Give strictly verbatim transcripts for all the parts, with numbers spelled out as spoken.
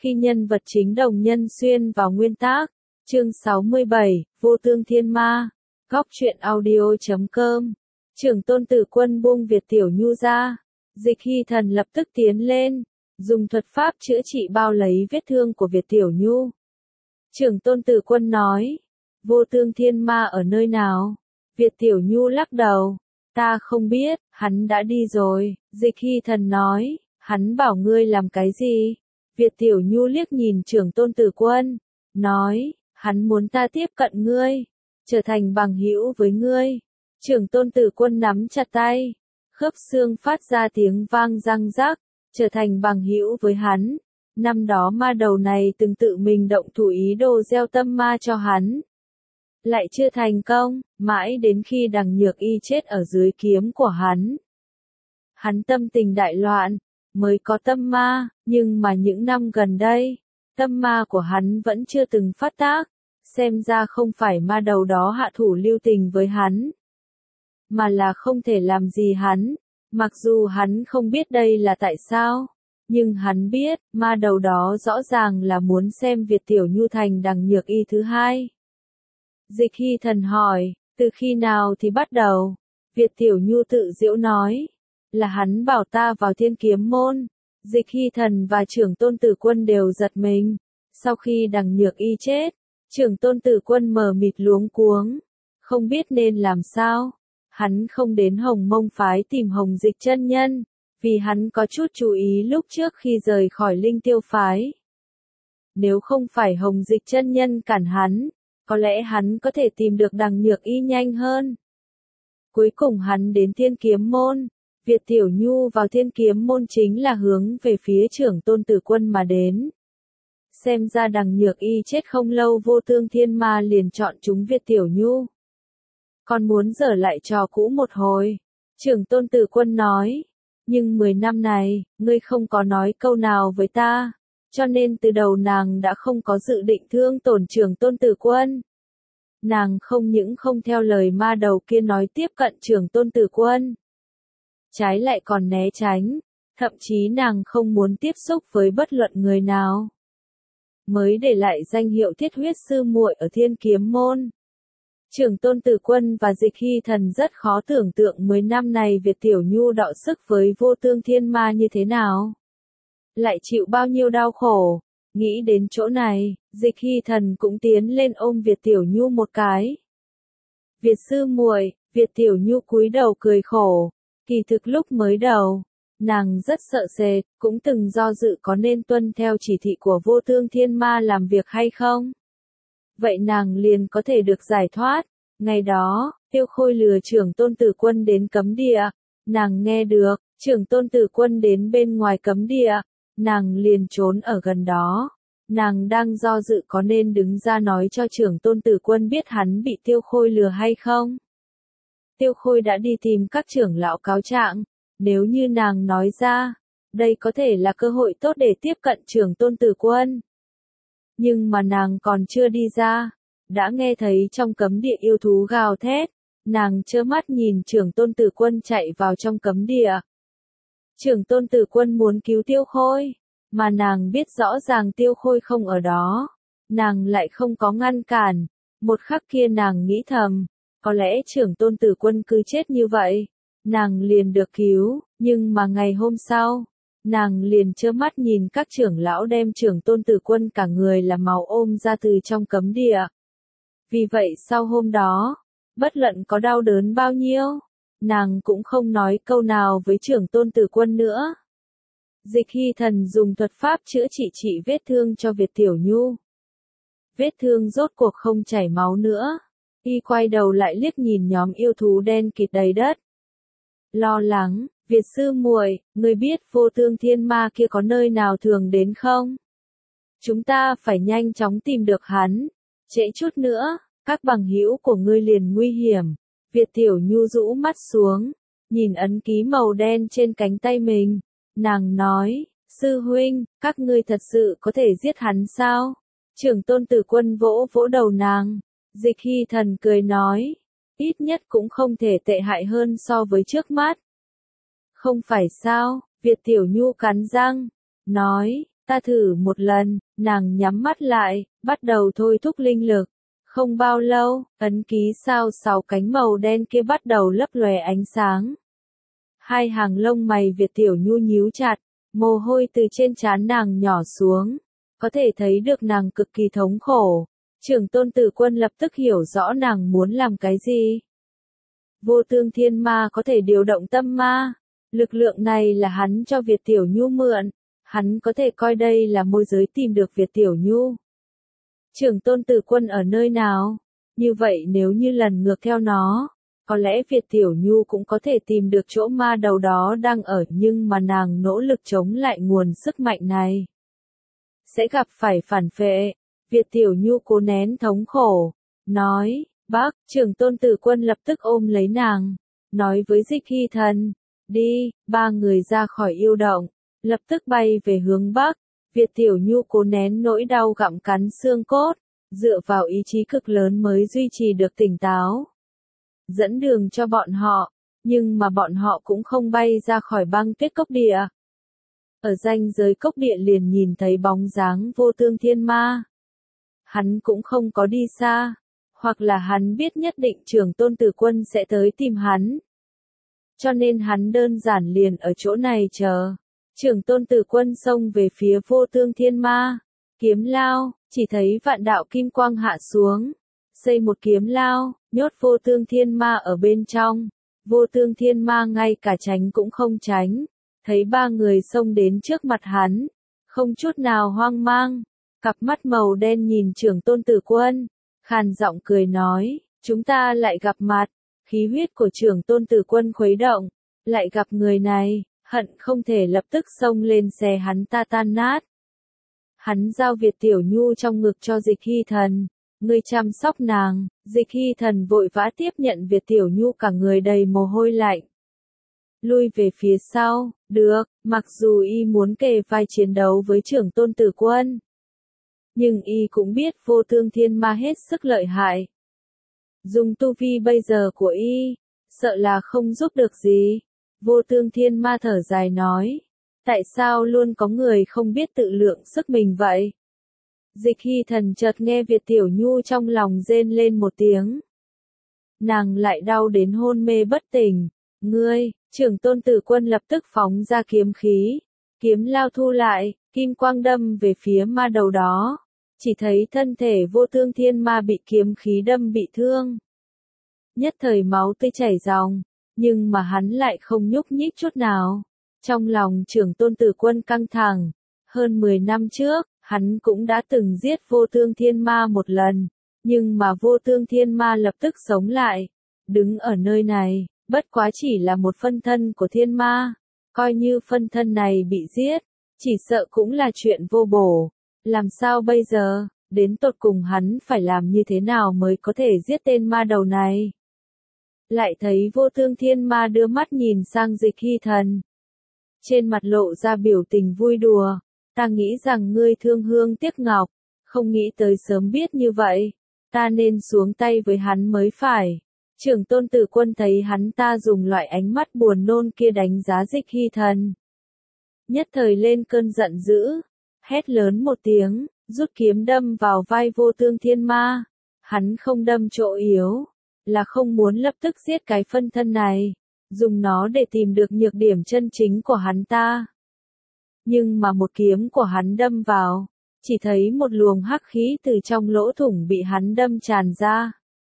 Khi nhân vật chính Đồng Nhân Xuyên vào nguyên tác. Chương sáu mươi bảy, Vô Tương Thiên Ma. Góc truyện audio chấm com. Trưởng Tôn Tử Quân buông Việt Tiểu Nhu ra. Dịch Hy Thần lập tức tiến lên, dùng thuật pháp chữa trị bao lấy vết thương của Việt Tiểu Nhu. Trưởng Tôn Tử Quân nói, Vô Tương Thiên Ma ở nơi nào? Việt Tiểu Nhu lắc đầu, ta không biết, hắn đã đi rồi. Dịch Hy Thần nói, hắn bảo ngươi làm cái gì? Việt Tiểu Nhu liếc nhìn Trưởng Tôn Tử Quân, nói, hắn muốn ta tiếp cận ngươi, trở thành bằng hữu với ngươi. Trưởng Tôn Tử Quân nắm chặt tay, khớp xương phát ra tiếng vang răng rắc, trở thành bằng hữu với hắn. Năm đó ma đầu này từng tự mình động thủ ý đồ gieo tâm ma cho hắn. Lại chưa thành công, mãi đến khi Đằng Nhược Y chết ở dưới kiếm của hắn. Hắn tâm tình đại loạn, mới có tâm ma, nhưng mà những năm gần đây, tâm ma của hắn vẫn chưa từng phát tác, xem ra không phải ma đầu đó hạ thủ lưu tình với hắn, mà là không thể làm gì hắn, mặc dù hắn không biết đây là tại sao, nhưng hắn biết, ma đầu đó rõ ràng là muốn xem Việt Tiểu Nhu thành Đằng Nhược Y thứ hai. Dịch Hy Thần hỏi, từ khi nào thì bắt đầu? Việt Tiểu Nhu tự giễu nói, là hắn bảo ta vào Thiên Kiếm Môn. Dịch Hy Thần và Trưởng Tôn Tử Quân đều giật mình. Sau khi Đằng Nhược Y chết, Trưởng Tôn Tử Quân mờ mịt luống cuống, không biết nên làm sao. Hắn không đến Hồng Mông phái tìm Hồng Dịch chân nhân, vì hắn có chút chú ý lúc trước khi rời khỏi Linh Tiêu phái. Nếu không phải Hồng Dịch chân nhân cản hắn, có lẽ hắn có thể tìm được Đằng Nhược Y nhanh hơn. Cuối cùng hắn đến Thiên Kiếm Môn. Việt Tiểu Nhu vào Thiên Kiếm Môn chính là hướng về phía Trưởng Tôn Tử Quân mà đến. Xem ra Đằng Nhược Y chết không lâu Vô Tương Thiên Ma liền chọn chúng Việt Tiểu Nhu. Còn muốn dở lại trò cũ một hồi. Trưởng Tôn Tử Quân nói, nhưng mười năm này, ngươi không có nói câu nào với ta, cho nên từ đầu nàng đã không có dự định thương tổn Trưởng Tôn Tử Quân. Nàng không những không theo lời ma đầu kia nói tiếp cận Trưởng Tôn Tử Quân, trái lại còn né tránh, thậm chí nàng không muốn tiếp xúc với bất luận người nào. Mới để lại danh hiệu Thiết Huyết Sư muội ở Thiên Kiếm Môn. Trưởng Tôn Tử Quân và Dịch Hy Thần rất khó tưởng tượng mười năm này Việt Tiểu Nhu đọ sức với Vô Tương Thiên Ma như thế nào. Lại chịu bao nhiêu đau khổ. Nghĩ đến chỗ này, Dịch Hy Thần cũng tiến lên ôm Việt Tiểu Nhu một cái. Việt sư muội, Việt Tiểu Nhu cúi đầu cười khổ. Kỳ thực lúc mới đầu, nàng rất sợ sệt, cũng từng do dự có nên tuân theo chỉ thị của Vô Tương Thiên Ma làm việc hay không. Vậy nàng liền có thể được giải thoát. Ngày đó, Tiêu Khôi lừa Trưởng Tôn Tử Quân đến cấm địa. Nàng nghe được, Trưởng Tôn Tử Quân đến bên ngoài cấm địa. Nàng liền trốn ở gần đó. Nàng đang do dự có nên đứng ra nói cho Trưởng Tôn Tử Quân biết hắn bị Tiêu Khôi lừa hay không. Tiêu Khôi đã đi tìm các trưởng lão cáo trạng. Nếu như nàng nói ra, đây có thể là cơ hội tốt để tiếp cận Trưởng Tôn Tử Quân. Nhưng mà nàng còn chưa đi ra, đã nghe thấy trong cấm địa yêu thú gào thét. Nàng trơ mắt nhìn Trưởng Tôn Tử Quân chạy vào trong cấm địa. Trưởng Tôn Tử Quân muốn cứu Tiêu Khôi, mà nàng biết rõ ràng Tiêu Khôi không ở đó. Nàng lại không có ngăn cản. Một khắc kia nàng nghĩ thầm, có lẽ Trưởng Tôn Tử Quân cứ chết như vậy, nàng liền được cứu, nhưng mà ngày hôm sau, nàng liền trơ mắt nhìn các trưởng lão đem Trưởng Tôn Tử Quân cả người là máu ôm ra từ trong cấm địa. Vì vậy sau hôm đó, bất luận có đau đớn bao nhiêu, nàng cũng không nói câu nào với Trưởng Tôn Tử Quân nữa. Dịch Hy Thần dùng thuật pháp chữa trị trị vết thương cho Việt Tiểu Nhu. Vết thương rốt cuộc không chảy máu nữa. Y quay đầu lại liếc nhìn nhóm yêu thú đen kịt đầy đất. Lo lắng, Việt sư muội, ngươi biết Vô Tương Thiên Ma kia có nơi nào thường đến không? Chúng ta phải nhanh chóng tìm được hắn. Trễ chút nữa, các bằng hữu của ngươi liền nguy hiểm. Việt Tiểu Nhu rũ mắt xuống, nhìn ấn ký màu đen trên cánh tay mình. Nàng nói, sư huynh, các ngươi thật sự có thể giết hắn sao? Trưởng Tôn Tử Quân vỗ vỗ đầu nàng. Dịch Hy Thần cười nói, ít nhất cũng không thể tệ hại hơn so với trước mắt. Không phải sao, Việt Tiểu Nhu cắn răng, nói, Ta thử một lần, nàng nhắm mắt lại, bắt đầu thôi thúc linh lực. Không bao lâu, ấn ký sao sáu cánh màu đen kia bắt đầu lấp lóe ánh sáng. Hai hàng lông mày Việt Tiểu Nhu nhíu chặt, mồ hôi từ trên trán nàng nhỏ xuống. Có thể thấy được nàng cực kỳ thống khổ. Trưởng tôn tử quân lập tức hiểu rõ nàng muốn làm cái gì. Vô tương thiên ma có thể điều động tâm ma. Lực lượng này là hắn cho Việt Tiểu Nhu mượn. Hắn có thể coi đây là môi giới tìm được Việt Tiểu Nhu. Trưởng tôn tử quân ở nơi nào? Như vậy nếu như lần ngược theo nó, có lẽ Việt Tiểu Nhu cũng có thể tìm được chỗ ma đầu đó đang ở, nhưng mà nàng nỗ lực chống lại nguồn sức mạnh này. Sẽ gặp phải phản phệ. Việt Tiểu Nhu cố nén thống khổ, nói, bác, trưởng tôn tử quân lập tức ôm lấy nàng, nói với Dịch Hy Thần, đi, ba người ra khỏi yêu động, lập tức bay về hướng bắc. Việt Tiểu Nhu cố nén nỗi đau gặm cắn xương cốt, dựa vào ý chí cực lớn mới duy trì được tỉnh táo. Dẫn đường cho bọn họ, nhưng mà bọn họ cũng không bay ra khỏi băng tuyết cốc địa. Ở ranh giới cốc địa liền nhìn thấy bóng dáng vô tương thiên ma. Hắn cũng không có đi xa, hoặc là hắn biết nhất định trưởng tôn tử quân sẽ tới tìm hắn. Cho nên hắn đơn giản liền ở chỗ này chờ. Trưởng tôn tử quân xông về phía vô tương thiên ma. Kiếm lao, chỉ thấy vạn đạo kim quang hạ xuống. Xây một kiếm lao, nhốt vô tương thiên ma ở bên trong. Vô tương thiên ma ngay cả tránh cũng không tránh. Thấy ba người xông đến trước mặt hắn. Không chút nào hoang mang. Cặp mắt màu đen nhìn trưởng tôn tử quân. Khàn giọng cười nói, chúng ta lại gặp mặt. Khí huyết của trưởng tôn tử quân khuấy động. Lại gặp người này. Hận không thể lập tức xông lên xe hắn ta tan nát. Hắn giao Việt Tiểu Nhu trong ngực cho Dịch Hy Thần. Ngươi chăm sóc nàng. Dịch Hy Thần vội vã tiếp nhận Việt Tiểu Nhu cả người đầy mồ hôi lạnh. Lui về phía sau, được, mặc dù y muốn kề vai chiến đấu với trưởng tôn tử quân. Nhưng y cũng biết vô tương thiên ma hết sức lợi hại. Dùng tu vi bây giờ của y, sợ là không giúp được gì. Vô tương thiên ma thở dài nói, tại sao luôn có người không biết tự lượng sức mình vậy? Dịch Hy Thần chợt nghe Việt Tiểu Nhu trong lòng rên lên một tiếng. Nàng lại đau đến hôn mê bất tỉnh. Ngươi, trưởng tôn tử quân lập tức phóng ra kiếm khí. Kiếm lao thu lại, kim quang đâm về phía ma đầu đó. Chỉ thấy thân thể vô tương thiên ma bị kiếm khí đâm bị thương. Nhất thời máu tươi chảy ròng. Nhưng mà hắn lại không nhúc nhích chút nào. Trong lòng trưởng tôn tử quân căng thẳng. Hơn mười năm trước, hắn cũng đã từng giết vô tương thiên ma một lần. Nhưng mà vô tương thiên ma lập tức sống lại. Đứng ở nơi này, bất quá chỉ là một phân thân của thiên ma. Coi như phân thân này bị giết, chỉ sợ cũng là chuyện vô bổ. Làm sao bây giờ, đến tột cùng hắn phải làm như thế nào mới có thể giết tên ma đầu này? Lại thấy vô tương thiên ma đưa mắt nhìn sang Dịch Hy Thần. Trên mặt lộ ra biểu tình vui đùa. Ta nghĩ rằng ngươi thương hương tiếc ngọc, không nghĩ tới sớm biết như vậy. Ta nên xuống tay với hắn mới phải. Trưởng tôn tử quân thấy hắn ta dùng loại ánh mắt buồn nôn kia đánh giá Dịch Hy Thần. Nhất thời lên cơn giận dữ. Hét lớn một tiếng, rút kiếm đâm vào vai vô tương thiên ma. Hắn không đâm chỗ yếu. Là không muốn lập tức giết cái phân thân này, dùng nó để tìm được nhược điểm chân chính của hắn ta. Nhưng mà một kiếm của hắn đâm vào, chỉ thấy một luồng hắc khí từ trong lỗ thủng bị hắn đâm tràn ra.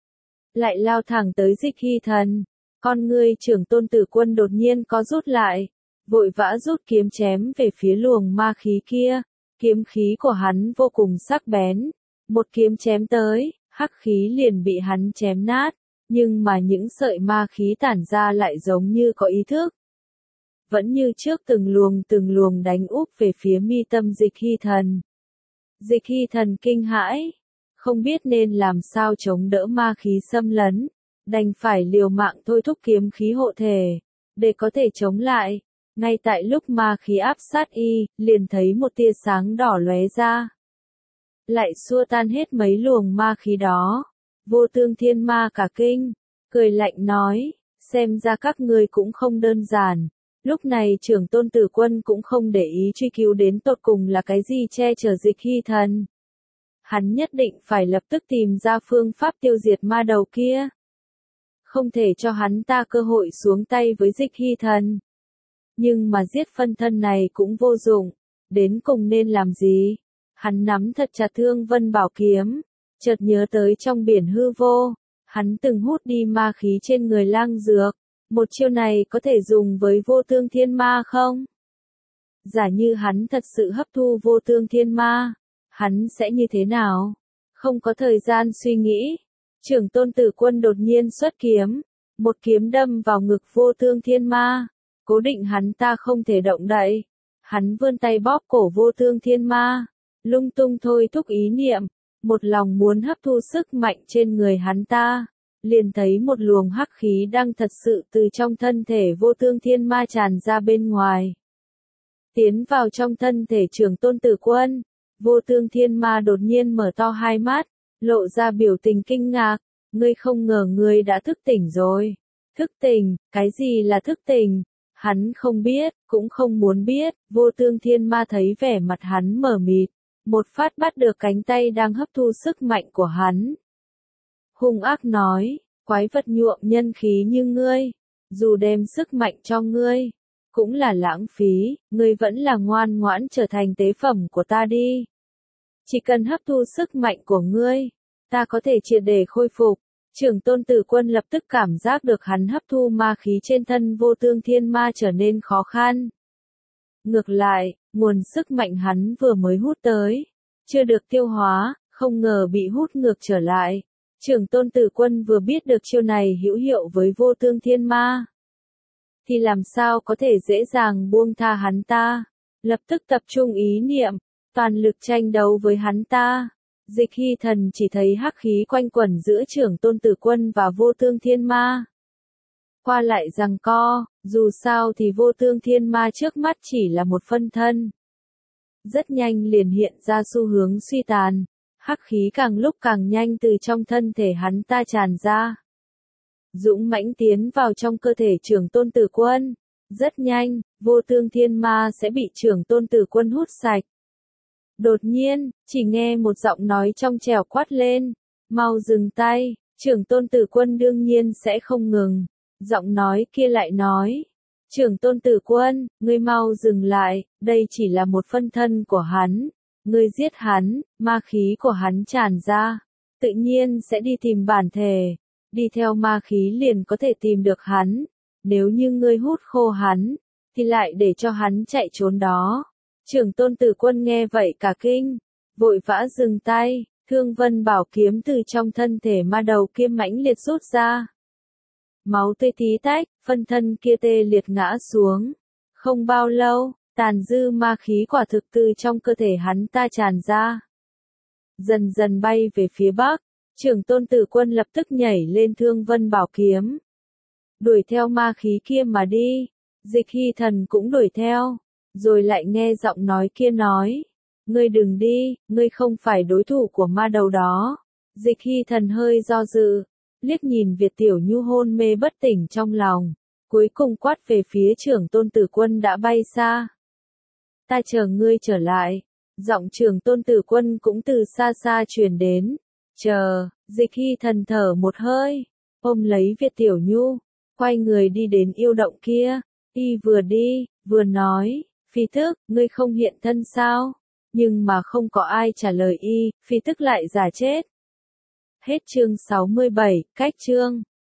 Lại lao thẳng tới Dịch Hy Thần, con ngươi trưởng tôn tử quân đột nhiên có rút lại, vội vã rút kiếm chém về phía luồng ma khí kia. Kiếm khí của hắn vô cùng sắc bén, một kiếm chém tới. Hắc khí liền bị hắn chém nát, nhưng mà những sợi ma khí tản ra lại giống như có ý thức. Vẫn như trước từng luồng từng luồng đánh úp về phía mi tâm Dịch Hy Thần. Dịch Hy Thần kinh hãi, không biết nên làm sao chống đỡ ma khí xâm lấn, đành phải liều mạng thôi thúc kiếm khí hộ thể, để có thể chống lại. Ngay tại lúc ma khí áp sát y, liền thấy một tia sáng đỏ lóe ra. Lại xua tan hết mấy luồng ma khí đó. Vô tương thiên ma cả kinh, cười lạnh nói, xem ra các ngươi cũng không đơn giản, Lúc này trưởng tôn tử quân cũng không để ý truy cứu đến tột cùng là cái gì che chở Dịch Hy Thần. Hắn nhất định phải lập tức tìm ra phương pháp tiêu diệt ma đầu kia. Không thể cho hắn ta cơ hội xuống tay với Dịch Hy Thần. Nhưng mà giết phân thân này cũng vô dụng. Đến cùng nên làm gì? Hắn nắm thật chặt Thương Vân Bảo Kiếm. Chợt nhớ tới trong biển hư vô. Hắn từng hút đi ma khí trên người Lang Dược. Một chiêu này có thể dùng với Vô Tương Thiên Ma không? Giả như hắn thật sự hấp thu Vô Tương Thiên Ma, hắn sẽ như thế nào? Không có thời gian suy nghĩ. Trưởng tôn tử quân đột nhiên xuất kiếm. Một kiếm đâm vào ngực Vô Tương Thiên Ma. Cố định hắn ta không thể động đậy. Hắn vươn tay bóp cổ Vô Tương Thiên Ma. Lung tung thôi thúc ý niệm. Một lòng muốn hấp thu sức mạnh trên người hắn ta. Liền thấy một luồng hắc khí đang thật sự từ trong thân thể Vô Tương Thiên Ma tràn ra bên ngoài. Tiến vào trong thân thể trưởng tôn tử quân. Vô Tương Thiên Ma đột nhiên mở to hai mắt. Lộ ra biểu tình kinh ngạc. Ngươi không ngờ ngươi đã thức tỉnh rồi. Thức tỉnh, cái gì là thức tỉnh? Hắn không biết, cũng không muốn biết. Vô Tương Thiên Ma thấy vẻ mặt hắn mờ mịt. Một phát bắt được cánh tay đang hấp thu sức mạnh của hắn. Hung ác nói, quái vật nhuộm nhân khí như ngươi, dù đem sức mạnh cho ngươi, cũng là lãng phí, ngươi vẫn là ngoan ngoãn trở thành tế phẩm của ta đi. Chỉ cần hấp thu sức mạnh của ngươi, ta có thể triệt để khôi phục. Trưởng tôn tử quân lập tức cảm giác được hắn hấp thu ma khí trên thân Vô Tương Thiên Ma trở nên khó khăn. Ngược lại, nguồn sức mạnh hắn vừa mới hút tới, chưa được tiêu hóa, không ngờ bị hút ngược trở lại. Trưởng tôn tử quân vừa biết được chiêu này hữu hiệu với Vô Tương Thiên Ma, thì làm sao có thể dễ dàng buông tha hắn ta. Lập tức tập trung ý niệm, toàn lực tranh đấu với hắn ta. Dịch Hy Thần chỉ thấy hắc khí quanh quẩn giữa trưởng tôn tử quân và Vô Tương Thiên Ma. Qua lại giằng co, dù sao thì Vô Tương Thiên Ma trước mắt chỉ là một phân thân. Rất nhanh liền hiện ra xu hướng suy tàn. Hắc khí càng lúc càng nhanh từ trong thân thể hắn ta tràn ra. Dũng mãnh tiến vào trong cơ thể trưởng tôn tử quân. Rất nhanh, Vô Tương Thiên Ma sẽ bị trưởng tôn tử quân hút sạch. Đột nhiên, chỉ nghe một giọng nói trong trẻo quát lên. Mau dừng tay, trưởng tôn tử quân đương nhiên sẽ không ngừng. Giọng nói kia lại nói. Trưởng tôn tử quân, ngươi mau dừng lại, đây chỉ là một phân thân của hắn. Ngươi giết hắn, ma khí của hắn tràn ra. Tự nhiên sẽ đi tìm bản thể. Đi theo ma khí liền có thể tìm được hắn. Nếu như ngươi hút khô hắn, thì lại để cho hắn chạy trốn đó. Trưởng tôn tử quân nghe vậy cả kinh. Vội vã dừng tay, Thương Vân Bảo Kiếm từ trong thân thể ma đầu kia mãnh liệt rút ra. Máu tươi tí tách, phân thân kia tê liệt ngã xuống. Không bao lâu, tàn dư ma khí quả thực từ trong cơ thể hắn ta tràn ra. Dần dần bay về phía bắc, trưởng tôn tử quân lập tức nhảy lên Thương Vân Bảo Kiếm. Đuổi theo ma khí kia mà đi. Dịch Hy Thần cũng đuổi theo. Rồi lại nghe giọng nói kia nói. Ngươi đừng đi, ngươi không phải đối thủ của ma đầu đó. Dịch Hy Thần hơi do dự. Liếc nhìn Việt Tiểu Nhu hôn mê bất tỉnh trong lòng. Cuối cùng quát về phía trưởng tôn tử quân đã bay xa. Ta chờ ngươi trở lại. Giọng trưởng tôn tử quân cũng từ xa xa truyền đến. Chờ, Dịch Hy Thần thở một hơi. Ôm lấy Việt Tiểu Nhu. Quay người đi đến yêu động kia. Y vừa đi, vừa nói. Phi thức, ngươi không hiện thân sao? Nhưng mà không có ai trả lời y, phi thức lại giả chết. Hết chương sáu mươi bảy, cách chương.